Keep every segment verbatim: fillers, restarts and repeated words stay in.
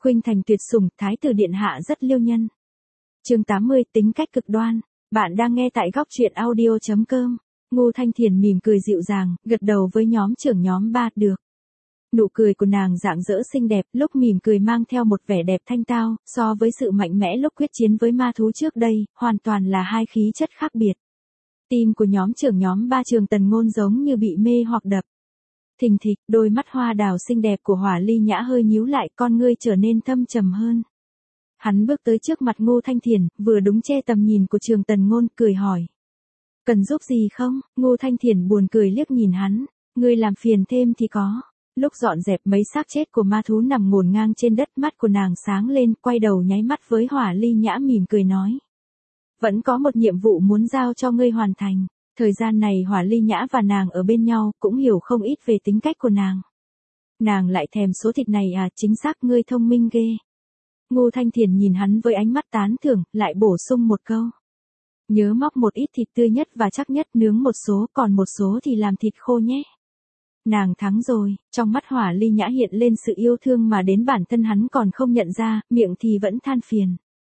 Khuynh thành tuyệt sủng, thái tử điện hạ rất liêu nhân. Chương tám mươi, tính cách cực đoan. Bạn đang nghe tại góc truyện audio chấm com. Ngô Thanh Thiền mỉm cười dịu dàng, gật đầu với nhóm trưởng nhóm ba, được. Nụ cười của nàng rạng rỡ xinh đẹp, lúc mỉm cười mang theo một vẻ đẹp thanh tao, so với sự mạnh mẽ lúc quyết chiến với ma thú trước đây, hoàn toàn là hai khí chất khác biệt. Tim của nhóm trưởng nhóm ba Trường Tần Ngôn giống như bị mê hoặc đập. Thình thịch, đôi mắt hoa đào xinh đẹp của Hỏa Ly Nhã hơi nhíu lại, con ngươi trở nên thâm trầm hơn. Hắn bước tới trước mặt Ngô Thanh Thiền, vừa đúng che tầm nhìn của Trường Tần Ngôn, cười hỏi. Cần giúp gì không? Ngô Thanh Thiền buồn cười liếc nhìn hắn, ngươi làm phiền thêm thì có. Lúc dọn dẹp mấy xác chết của ma thú nằm ngổn ngang trên đất, mắt của nàng sáng lên, quay đầu nháy mắt với Hỏa Ly Nhã mỉm cười nói. Vẫn có một nhiệm vụ muốn giao cho ngươi hoàn thành. Thời gian này Hỏa Ly Nhã và nàng ở bên nhau, cũng hiểu không ít về tính cách của nàng. Nàng lại thèm số thịt này à, chính xác ngươi thông minh ghê. Ngô Thanh Thiền nhìn hắn với ánh mắt tán thưởng, lại bổ sung một câu. Nhớ móc một ít thịt tươi nhất và chắc nhất, nướng một số, còn một số thì làm thịt khô nhé. Nàng thắng rồi, trong mắt Hỏa Ly Nhã hiện lên sự yêu thương mà đến bản thân hắn còn không nhận ra, miệng thì vẫn than phiền.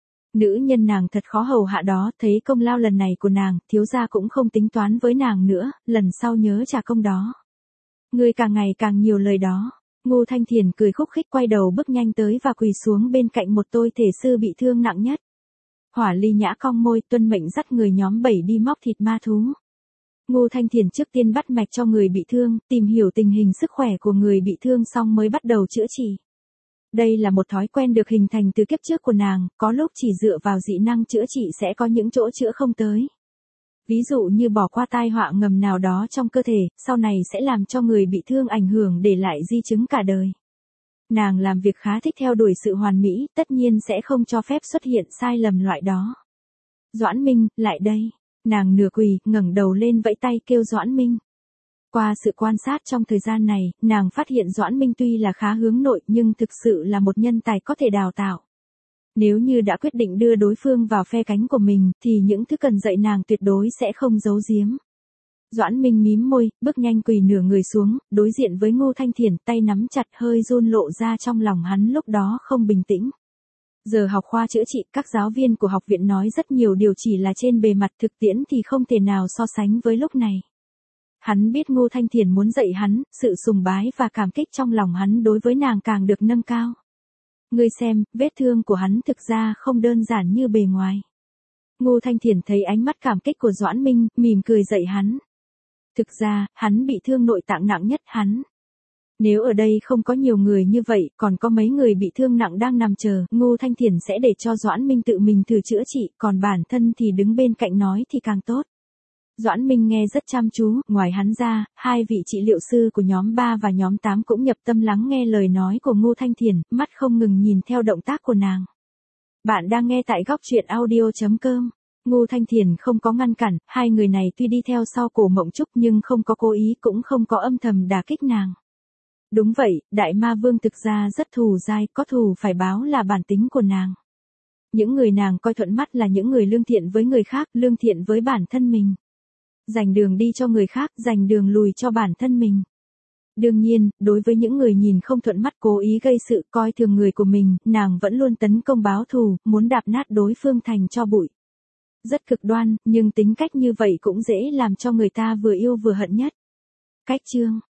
Nữ nhân nàng thật khó hầu hạ đó, thấy công lao lần này của nàng, thiếu gia cũng không tính toán với nàng nữa, lần sau nhớ trả công đó. Ngươi càng ngày càng nhiều lời đó. Ngô Thanh Thiền cười khúc khích quay đầu bước nhanh tới và quỳ xuống bên cạnh một tôi thể sư bị thương nặng nhất. Hỏa Ly Nhã cong môi, tuân mệnh dắt người nhóm bảy đi móc thịt ma thú. Ngô Thanh Thiền trước tiên bắt mạch cho người bị thương, tìm hiểu tình hình sức khỏe của người bị thương xong mới bắt đầu chữa trị. Đây là một thói quen được hình thành từ kiếp trước của nàng, có lúc chỉ dựa vào dị năng chữa trị sẽ có những chỗ chữa không tới. Ví dụ như bỏ qua tai họa ngầm nào đó trong cơ thể, sau này sẽ làm cho người bị thương ảnh hưởng để lại di chứng cả đời. Nàng làm việc khá thích theo đuổi sự hoàn mỹ, tất nhiên sẽ không cho phép xuất hiện sai lầm loại đó. Doãn Minh, lại đây. Nàng nửa quỳ, ngẩng đầu lên vẫy tay kêu Doãn Minh. Qua sự quan sát trong thời gian này, nàng phát hiện Doãn Minh tuy là khá hướng nội nhưng thực sự là một nhân tài có thể đào tạo. Nếu như đã quyết định đưa đối phương vào phe cánh của mình, thì những thứ cần dạy nàng tuyệt đối sẽ không giấu giếm. Doãn Minh mím môi, bước nhanh quỳ nửa người xuống, đối diện với Ngô Thanh Thiền, tay nắm chặt hơi run lộ ra trong lòng hắn lúc đó không bình tĩnh. Giờ học khoa chữa trị, các giáo viên của học viện nói rất nhiều điều chỉ là trên bề mặt, thực tiễn thì không thể nào so sánh với lúc này. Hắn biết Ngô Thanh Thiền muốn dạy hắn, sự sùng bái và cảm kích trong lòng hắn đối với nàng càng được nâng cao. Ngươi xem, vết thương của hắn thực ra không đơn giản như bề ngoài. Ngô Thanh Thiền thấy ánh mắt cảm kích của Doãn Minh, mỉm cười dạy hắn. Thực ra, hắn bị thương nội tạng nặng nhất hắn. Nếu ở đây không có nhiều người như vậy, còn có mấy người bị thương nặng đang nằm chờ, Ngô Thanh Thiền sẽ để cho Doãn Minh tự mình thử chữa trị, còn bản thân thì đứng bên cạnh nói thì càng tốt. Doãn Minh nghe rất chăm chú, ngoài hắn ra, hai vị trị liệu sư của nhóm ba và nhóm tám cũng nhập tâm lắng nghe lời nói của Ngô Thanh Thiền, mắt không ngừng nhìn theo động tác của nàng. Bạn đang nghe tại góc truyện audio chấm com. Ngô Thanh Thiền không có ngăn cản, hai người này tuy đi theo sau Cổ Mộng Trúc nhưng không có cố ý cũng không có âm thầm đả kích nàng. Đúng vậy, Đại Ma Vương thực ra rất thù dai, có thù phải báo là bản tính của nàng. Những người nàng coi thuận mắt là những người lương thiện với người khác, lương thiện với bản thân mình. Dành đường đi cho người khác, dành đường lùi cho bản thân mình. Đương nhiên, đối với những người nhìn không thuận mắt cố ý gây sự coi thường người của mình, nàng vẫn luôn tấn công báo thù, muốn đạp nát đối phương thành tro bụi. Rất cực đoan, nhưng tính cách như vậy cũng dễ làm cho người ta vừa yêu vừa hận nhất. Cách chương